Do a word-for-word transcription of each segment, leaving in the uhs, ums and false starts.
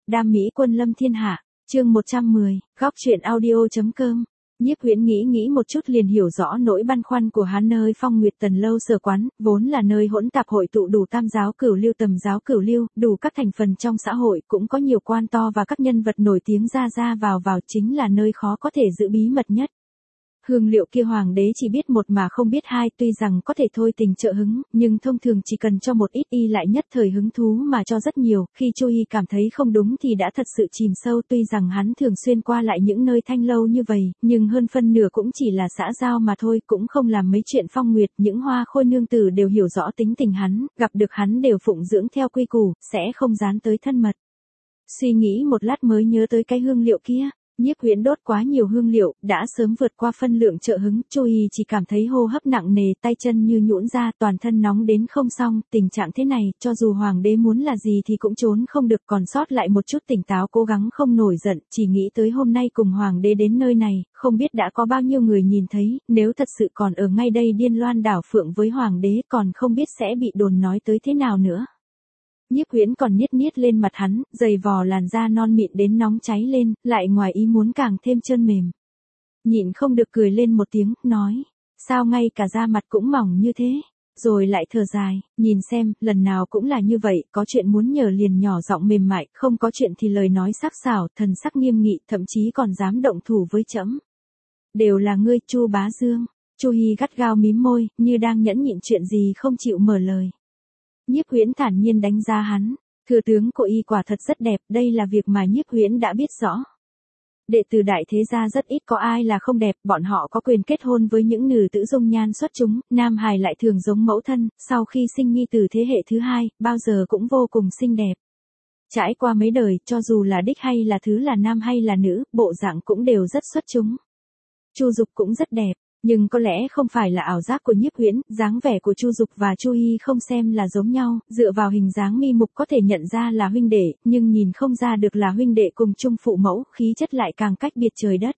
đam mỹ quân lâm thiên hạ, chương một trăm mười, góc truyện audio.com. Nhiếp Huyễn nghĩ nghĩ một chút liền hiểu rõ nỗi băn khoăn của hắn. Nơi Phong Nguyệt Tần lâu sở quán, vốn là nơi hỗn tạp hội tụ đủ tam giáo cửu lưu tầm giáo cửu lưu, đủ các thành phần trong xã hội, cũng có nhiều quan to và các nhân vật nổi tiếng ra ra vào vào, chính là nơi khó có thể giữ bí mật nhất. Hương liệu kia hoàng đế chỉ biết một mà không biết hai, tuy rằng có thể thôi tình trợ hứng, nhưng thông thường chỉ cần cho một ít y lại nhất thời hứng thú mà cho rất nhiều, khi Chu Hi cảm thấy không đúng thì đã thật sự chìm sâu. Tuy rằng hắn thường xuyên qua lại những nơi thanh lâu như vậy, nhưng hơn phân nửa cũng chỉ là xã giao mà thôi, cũng không làm mấy chuyện phong nguyệt. Những hoa khôi nương tử đều hiểu rõ tính tình hắn, gặp được hắn đều phụng dưỡng theo quy củ, sẽ không dán tới thân mật. Suy nghĩ một lát mới nhớ tới cái hương liệu kia. Nhiếp Huyễn đốt quá nhiều hương liệu, đã sớm vượt qua phân lượng trợ hứng. Chu Hi chỉ cảm thấy hô hấp nặng nề, tay chân như nhũn ra, toàn thân nóng đến không xong. Tình trạng thế này, cho dù hoàng đế muốn là gì thì cũng trốn không được. Còn sót lại một chút tỉnh táo, cố gắng không nổi giận, chỉ nghĩ tới hôm nay cùng hoàng đế đến nơi này, không biết đã có bao nhiêu người nhìn thấy. Nếu thật sự còn ở ngay đây điên loan đảo phượng với hoàng đế, còn không biết sẽ bị đồn nói tới thế nào nữa. Nhiếp Huyễn còn niết niết lên mặt hắn, dày vò làn da non mịn đến nóng cháy lên, lại ngoài ý muốn càng thêm trơn mềm. Nhịn không được cười lên một tiếng, nói, sao ngay cả da mặt cũng mỏng như thế, rồi lại thở dài, nhìn xem, lần nào cũng là như vậy, có chuyện muốn nhờ liền nhỏ giọng mềm mại, không có chuyện thì lời nói sắc sảo, thần sắc nghiêm nghị, thậm chí còn dám động thủ với trẫm. Đều là ngươi, Chu Bá Dương. Chu Hi gắt gao mím môi, như đang nhẫn nhịn chuyện gì không chịu mở lời. Nhiếp Huyễn thản nhiên đánh giá hắn, thừa tướng của y quả thật rất đẹp, đây là việc mà Nhiếp Huyễn đã biết rõ. Đệ tử đại thế gia rất ít có ai là không đẹp, bọn họ có quyền kết hôn với những nữ tử dung nhan xuất chúng, nam hài lại thường giống mẫu thân, sau khi sinh nhi tử thế hệ thứ hai, bao giờ cũng vô cùng xinh đẹp. Trải qua mấy đời, cho dù là đích hay là thứ là nam hay là nữ, bộ dạng cũng đều rất xuất chúng. Chu Dục cũng rất đẹp. Nhưng có lẽ không phải là ảo giác của Nhiếp Huyễn, dáng vẻ của Chu Dục và Chu Hi không xem là giống nhau, dựa vào hình dáng mi mục có thể nhận ra là huynh đệ, nhưng nhìn không ra được là huynh đệ cùng chung phụ mẫu, khí chất lại càng cách biệt trời đất.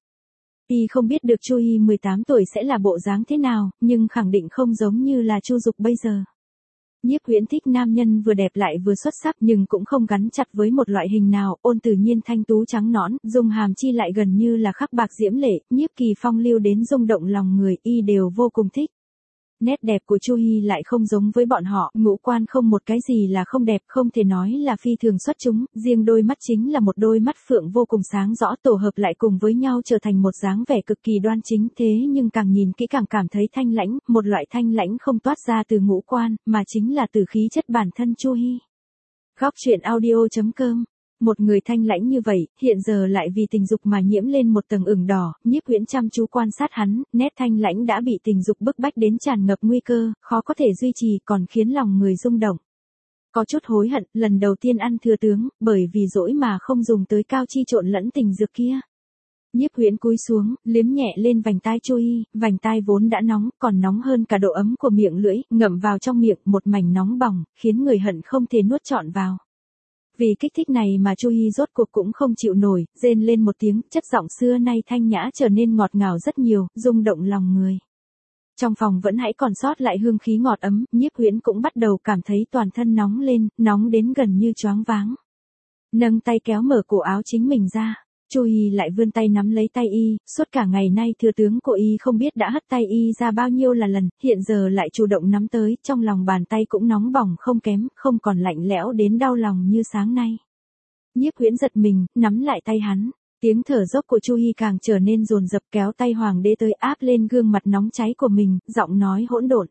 Y không biết được Chu Hi mười tám tuổi sẽ là bộ dáng thế nào, nhưng khẳng định không giống như là Chu Dục bây giờ. Nhiếp Huyễn thích nam nhân vừa đẹp lại vừa xuất sắc, nhưng cũng không gắn chặt với một loại hình nào, ôn tự nhiên thanh tú trắng nõn, dung hàm chi lại gần như là khắc bạc diễm lệ, nhiếp kỳ phong lưu đến rung động lòng người, y đều vô cùng thích. Nét đẹp của Chu Hi lại không giống với bọn họ, ngũ quan không một cái gì là không đẹp, không thể nói là phi thường xuất chúng, riêng đôi mắt chính là một đôi mắt phượng vô cùng sáng rõ, tổ hợp lại cùng với nhau trở thành một dáng vẻ cực kỳ đoan chính. Thế nhưng càng nhìn kỹ càng cảm thấy thanh lãnh, một loại thanh lãnh không toát ra từ ngũ quan, mà chính là từ khí chất bản thân Chu Hi. Góc truyện audio.com. Một người thanh lãnh như vậy, hiện giờ lại vì tình dục mà nhiễm lên một tầng ửng đỏ. Nhiếp Huyễn chăm chú quan sát hắn, nét thanh lãnh đã bị tình dục bức bách đến tràn ngập nguy cơ, khó có thể duy trì, còn khiến lòng người rung động. Có chút hối hận, lần đầu tiên ăn thừa tướng, bởi vì dỗi mà không dùng tới cao chi trộn lẫn tình dược kia. Nhiếp Huyễn cúi xuống, liếm nhẹ lên vành tai Chu Hi, vành tai vốn đã nóng, còn nóng hơn cả độ ấm của miệng lưỡi, ngậm vào trong miệng, một mảnh nóng bỏng, khiến người hận không thể nuốt trọn vào. Vì kích thích này mà Chu Hi rốt cuộc cũng không chịu nổi, rên lên một tiếng, chất giọng xưa nay thanh nhã trở nên ngọt ngào rất nhiều, rung động lòng người. Trong phòng vẫn hãy còn sót lại hương khí ngọt ấm, Nhiếp Huyễn cũng bắt đầu cảm thấy toàn thân nóng lên, nóng đến gần như choáng váng. Nâng tay kéo mở cổ áo chính mình ra. Chu Hi lại vươn tay nắm lấy tay y, suốt cả ngày nay thừa tướng của y không biết đã hất tay y ra bao nhiêu là lần, hiện giờ lại chủ động nắm tới, trong lòng bàn tay cũng nóng bỏng không kém, không còn lạnh lẽo đến đau lòng như sáng nay. Nhiếp Huyễn giật mình, nắm lại tay hắn, tiếng thở dốc của Chu Hi càng trở nên dồn dập, kéo tay hoàng đế tới áp lên gương mặt nóng cháy của mình, giọng nói hỗn độn.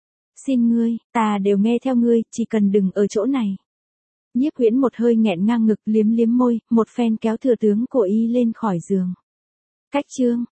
Xin ngươi, ta đều nghe theo ngươi, chỉ cần đừng ở chỗ này. Nhiếp Huyễn một hơi nghẹn ngang ngực, liếm liếm môi, một phen kéo thừa tướng của y lên khỏi giường. Cách chương,